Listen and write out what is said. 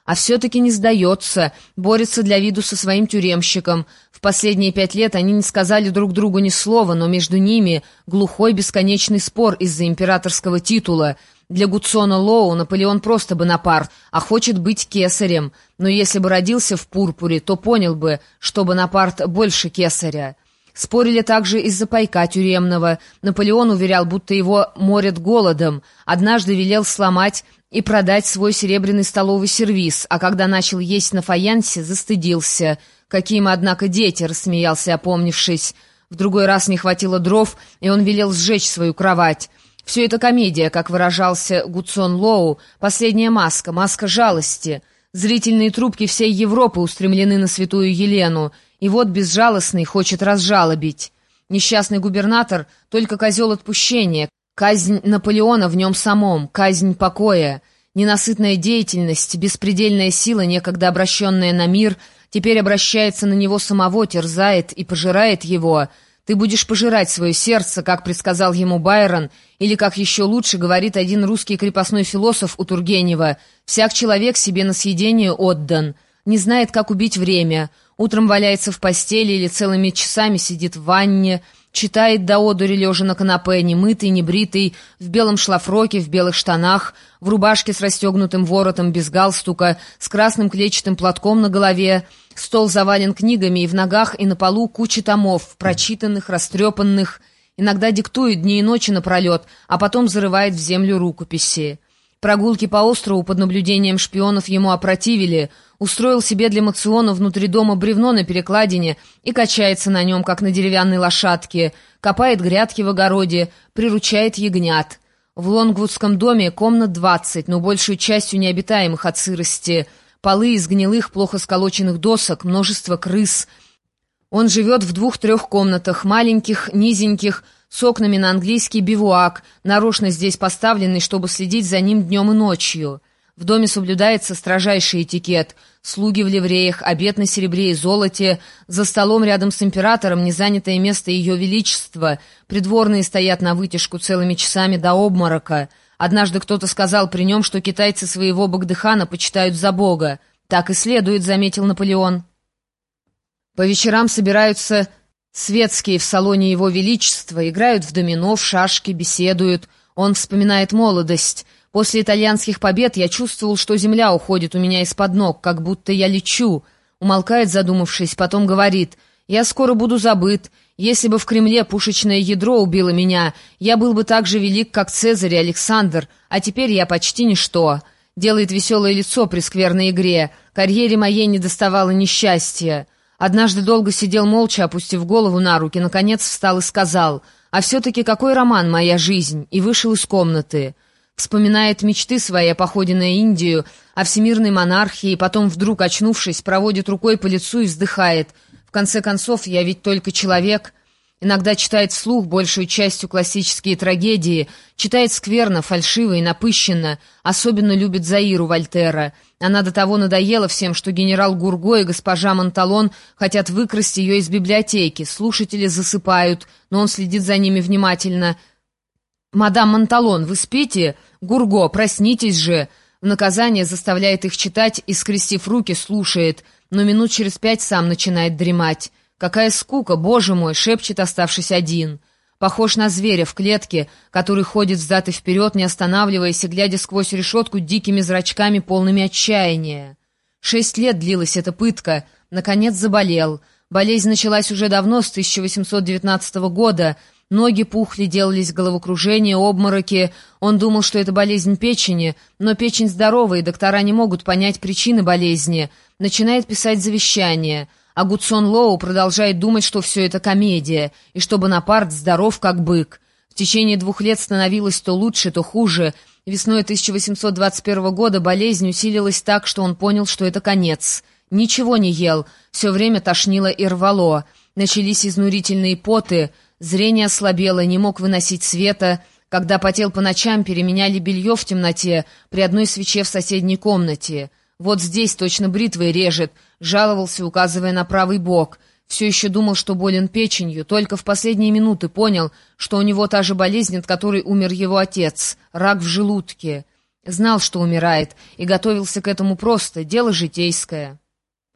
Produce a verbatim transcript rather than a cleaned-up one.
А все-таки не сдается, борется для виду со своим тюремщиком. В последние пять лет они не сказали друг другу ни слова, но между ними глухой бесконечный спор из-за императорского титула. Для Гудсона Лоу Наполеон просто Бонапарт, а хочет быть кесарем. Но если бы родился в пурпуре, то понял бы, что Бонапарт больше кесаря. Спорили также из-за пайка тюремного. Наполеон уверял, будто его морят голодом. Однажды велел сломать и продать свой серебряный столовый сервиз, а когда начал есть на фаянсе, застыдился. «Какие мы, однако, дети!» — рассмеялся, опомнившись. В другой раз не хватило дров, и он велел сжечь свою кровать. Все это комедия, как выражался Гудсон Лоу, последняя маска, маска жалости. Зрительные трубки всей Европы устремлены на святую Елену, и вот безжалостный хочет разжалобить. Несчастный губернатор — только козел отпущения, казнь Наполеона в нем самом, казнь покоя. Ненасытная деятельность, беспредельная сила, некогда обращенная на мир, теперь обращается на него самого, терзает и пожирает его. Ты будешь пожирать свое сердце, как предсказал ему Байрон, или, как еще лучше говорит один русский крепостной философ у Тургенева, «Всяк человек себе на съедение отдан, не знает, как убить время, утром валяется в постели или целыми часами сидит в ванне, читает до одури, лежа на канапе, немытый, небритый, в белом шлафроке, в белых штанах, в рубашке с расстегнутым воротом, без галстука, с красным клетчатым платком на голове. Стол завален книгами, и в ногах, и на полу куча томов, прочитанных, растрепанных. Иногда диктует дни и ночи напролет, а потом зарывает в землю рукописи. Прогулки по острову под наблюдением шпионов ему опротивили. Устроил себе для моциона внутри дома бревно на перекладине и качается на нем, как на деревянной лошадке, копает грядки в огороде, приручает ягнят. В Лонгвудском доме комнат двадцать, но большую частью необитаемых от сырости. Полы из гнилых, плохо сколоченных досок, множество крыс. Он живет в двух-трех комнатах, маленьких, низеньких, с окнами на английский бивуак, нарочно здесь поставленный, чтобы следить за ним днем и ночью. В доме соблюдается строжайший этикет. Слуги в ливреях, обед на серебре и золоте, за столом рядом с императором незанятое место ее величества, придворные стоят на вытяжку целыми часами до обморока. Однажды кто-то сказал при нем, что китайцы своего Багдыхана почитают за бога. Так и следует, заметил Наполеон. По вечерам собираются светские в салоне его величества, играют в домино, в шашки, беседуют. Он вспоминает молодость. После итальянских побед я чувствовал, что земля уходит у меня из-под ног, как будто я лечу. Умолкает, задумавшись, потом говорит: «Я скоро буду забыт. Если бы в Кремле пушечное ядро убило меня, я был бы так же велик, как Цезарь и Александр, а теперь я почти ничто». Делает веселое лицо при скверной игре. Карьере моей не доставало несчастья. Однажды долго сидел молча, опустив голову на руки, наконец встал и сказал: «А все-таки какой роман моя жизнь?» и вышел из комнаты. Вспоминает мечты свои о походе на Индию, о всемирной монархии, и потом, вдруг очнувшись, проводит рукой по лицу и вздыхает: «В конце концов, я ведь только человек». Иногда читает вслух большую частью классические трагедии, читает скверно, фальшиво и напыщенно, особенно любит Заиру Вольтера. Она до того надоела всем, что генерал Гурго и госпожа Монталон хотят выкрасть ее из библиотеки. Слушатели засыпают, но он следит за ними внимательно. «Мадам Монталон, вы спите? Гурго, проснитесь же!» В наказание заставляет их читать и, скрестив руки, слушает, но минут через пять сам начинает дремать. «Какая скука, боже мой!» — шепчет, оставшись один. Похож на зверя в клетке, который ходит взад и вперед, не останавливаясь и глядя сквозь решетку дикими зрачками, полными отчаяния. Шесть лет длилась эта пытка. Наконец заболел. Болезнь началась уже давно, с тысяча восемьсот девятнадцатого года. Ноги пухли, делались головокружения, обмороки. Он думал, что это болезнь печени, но печень здоровая, и доктора не могут понять причины болезни. Начинает писать завещание. А Гудсон Лоу продолжает думать, что все это комедия, и что Бонапарт здоров как бык. В течение двух лет становилось то лучше, то хуже. Весной тысяча восемьсот двадцать первого года болезнь усилилась так, что он понял, что это конец. Ничего не ел, все время тошнило и рвало. Начались изнурительные поты, зрение ослабело, не мог выносить света. Когда потел по ночам, переменяли белье в темноте при одной свече в соседней комнате. «Вот здесь точно бритвой режет», — жаловался, указывая на правый бок. Все еще думал, что болен печенью, только в последние минуты понял, что у него та же болезнь, от которой умер его отец — рак в желудке. Знал, что умирает, и готовился к этому просто, дело житейское.